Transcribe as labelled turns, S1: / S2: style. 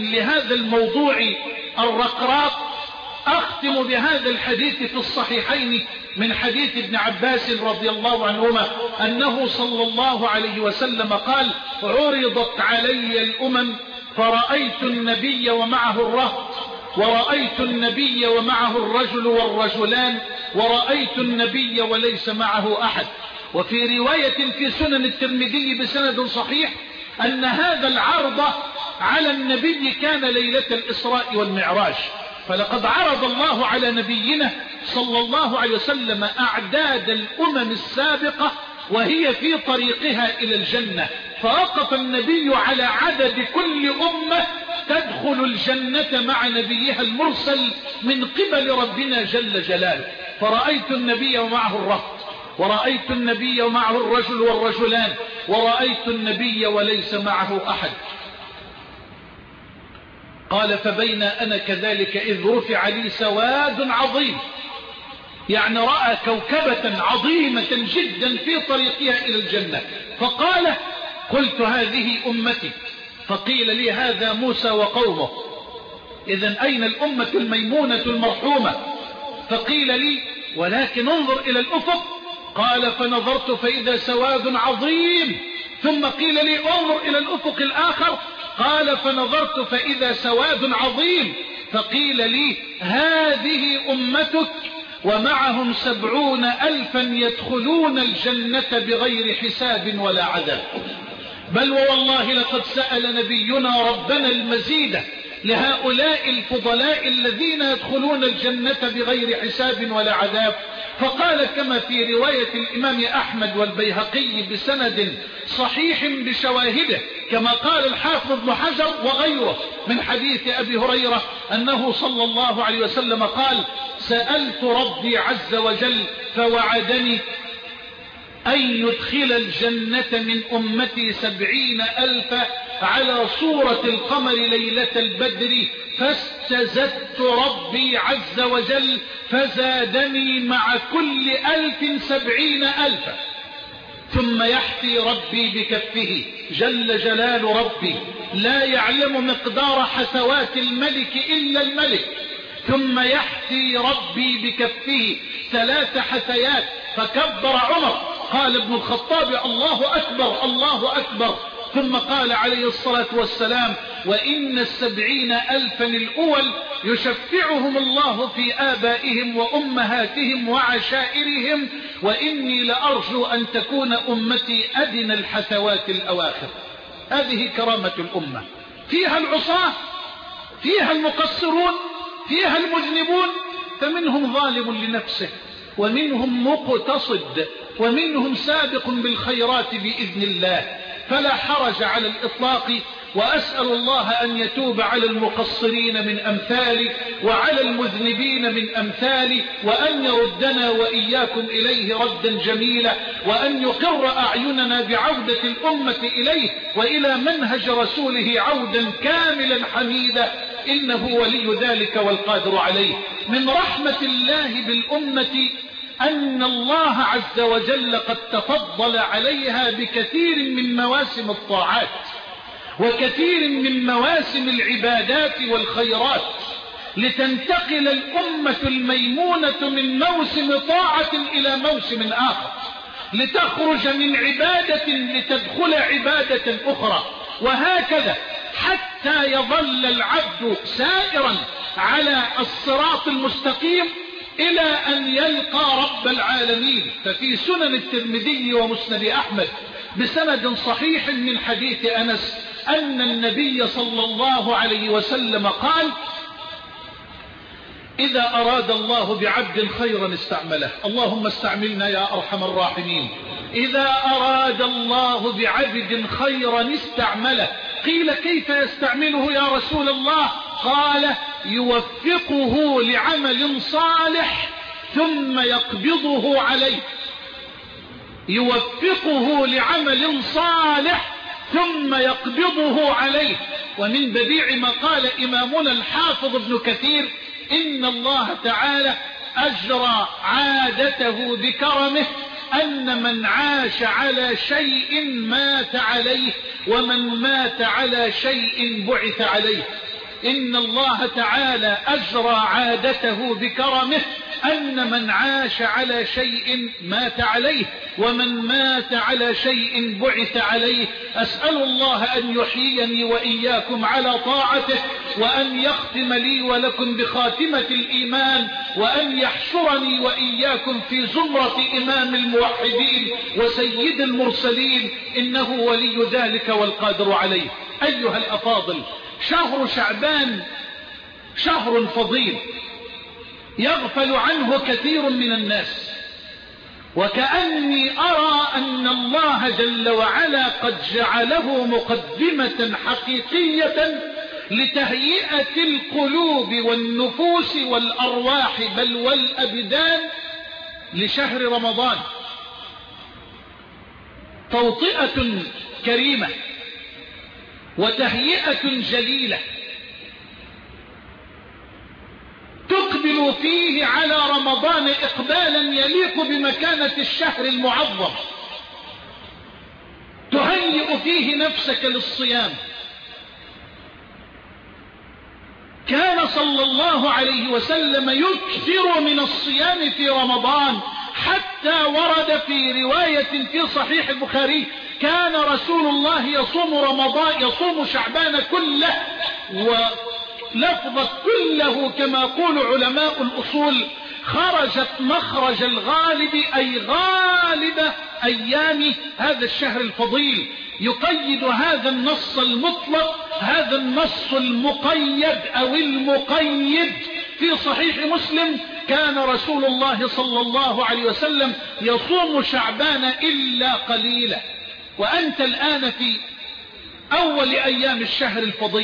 S1: لهذا الموضوع الرقراق أختم بهذا الحديث في الصحيحين من حديث ابن عباس رضي الله عنهما أنه صلى الله عليه وسلم قال: عرضت علي الأمم فرأيت النبي ومعه الرهط، ورأيت النبي ومعه الرجل والرجلان، ورأيت النبي وليس معه أحد. وفي رواية في سنن الترمذي بسند صحيح أن هذا العرض على النبي كان ليلة الإسراء والمعراج. فلقد عرض الله على نبينا صلى الله عليه وسلم أعداد الأمم السابقة وهي في طريقها إلى الجنة، فوقف النبي على عدد كل أمة تدخل الجنة مع نبيها المرسل من قبل ربنا جل جلاله. فرأيت النبي ومعه الرهط، ورأيت النبي ومعه الرجل والرجلان، ورأيت النبي وليس معه أحد. قال: فبين أنا كذلك إذ رفع لي سواد عظيم، يعني رأى كوكبة عظيمة جدا في طريقها إلى الجنة. فقال: قلت هذه أمتي، فقيل لي هذا موسى وقومه، إذن أين الأمة الميمونة المرحومة؟ فقيل لي: ولكن انظر إلى الأفق. قال: فنظرت فإذا سواد عظيم. ثم قيل لي: انظر إلى الأفق الآخر. قال: فنظرت فإذا سواد عظيم. فقيل لي: هذه أمتك ومعهم 70,000 يدخلون الجنة بغير حساب ولا عذاب. بل والله لقد سأل نبينا ربنا المزيد لهؤلاء الفضلاء الذين يدخلون الجنة بغير حساب ولا عذاب. فقال كما في رواية الإمام أحمد والبيهقي بسند صحيح بشواهده، كما قال الحافظ ابن حجر وغيره من حديث أبي هريرة أنه صلى الله عليه وسلم قال: سألت ربي عز وجل فوعدني أن يدخل الجنة من أمتي 70,000 على صورة القمر ليلة البدر، فاستزدت ربي عز وجل فزادني مع كل 1,000 70,000. ثم يحفي ربي بكفه جل جلال ربي، لا يعلم مقدار حثوات الملك إلا الملك. ثم يحفي ربي بكفه 3 حثيات، فكبر عمر، قال ابن الخطاب: الله أكبر الله أكبر. ثم قال عليه الصلاة والسلام: وإن 70,000 الأول يشفعهم الله في آبائهم وأمهاتهم وعشائرهم، وإني لأرجو أن تكون أمتي أدنى الحثوات الأواخر. هذه كرامة الأمة، فيها العصاة، فيها المقصرون، فيها المذنبون، فمنهم ظالم لنفسه، ومنهم مقتصد، ومنهم سابق بالخيرات بإذن الله. فلا حرج على الإطلاق. وأسأل الله أن يتوب على المقصرين من أمثالي وعلى المذنبين من أمثالي، وأن يردنا وإياكم إليه ردا جميلا، وأن يقر أعيننا بعودة الأمة إليه وإلى منهج رسوله عودا كاملا حميدا، إنه ولي ذلك والقادر عليه. من رحمة الله بالأمة أن الله عز وجل قد تفضل عليها بكثير من مواسم الطاعات وكثير من مواسم العبادات والخيرات، لتنتقل الأمة الميمونة من موسم طاعة إلى موسم آخر، لتخرج من عبادة لتدخل عبادة أخرى، وهكذا حتى يظل العبد سائرا على الصراط المستقيم إلى أن يلقى رب العالمين. ففي سنن الترمذي ومسند أحمد بسند صحيح من حديث أنس أن النبي صلى الله عليه وسلم قال: إذا أراد الله بعبد خيرا استعمله. اللهم استعملنا يا أرحم الراحمين. إذا أراد الله بعبد خيرا استعمله. قيل: كيف يستعمله يا رسول الله؟ قال: يوفقه لعمل صالح ثم يقبضه عليه. يوفقه لعمل صالح ثم يقبضه عليه. ومن بديع ما قال إمامنا الحافظ ابن كثير: إن الله تعالى أجرى عادته بكرمه أن من عاش على شيء مات عليه، ومن مات على شيء بعث عليه. إن الله تعالى أجرى عادته بكرمه أن من عاش على شيء مات عليه، ومن مات على شيء بعث عليه. أسأل الله أن يحييني وإياكم على طاعته، وأن يختم لي ولكم بخاتمة الإيمان، وأن يحشرني وإياكم في زمرة إمام الموحدين وسيد المرسلين، إنه ولي ذلك والقادر عليه. أيها الأفاضل، شهر شعبان شهر فضيل يغفل عنه كثير من الناس، وكأني أرى أن الله جل وعلا قد جعله مقدمة حقيقية لتهيئة القلوب والنفوس والأرواح بل والأبدان لشهر رمضان. توطئة كريمة وتهيئة جليلة تقبل فيه على رمضان إقبالا يليق بمكانة الشهر المعظم، تهيئ فيه نفسك للصيام. كان صلى الله عليه وسلم يكثر من الصيام في رمضان، حتى ورد في رواية في صحيح البخاري كان رسول الله يصوم شعبان كله، ولفظ كله كما يقول علماء الأصول خرجت مخرج الغالب، أي غالب أيام هذا الشهر الفضيل. يقيد هذا النص المطلق هذا النص المقيد أو المقيد في صحيح مسلم: كان رسول الله صلى الله عليه وسلم يصوم شعبان إلا قليلا. وأنت الآن في أول أيام الشهر الفضيل.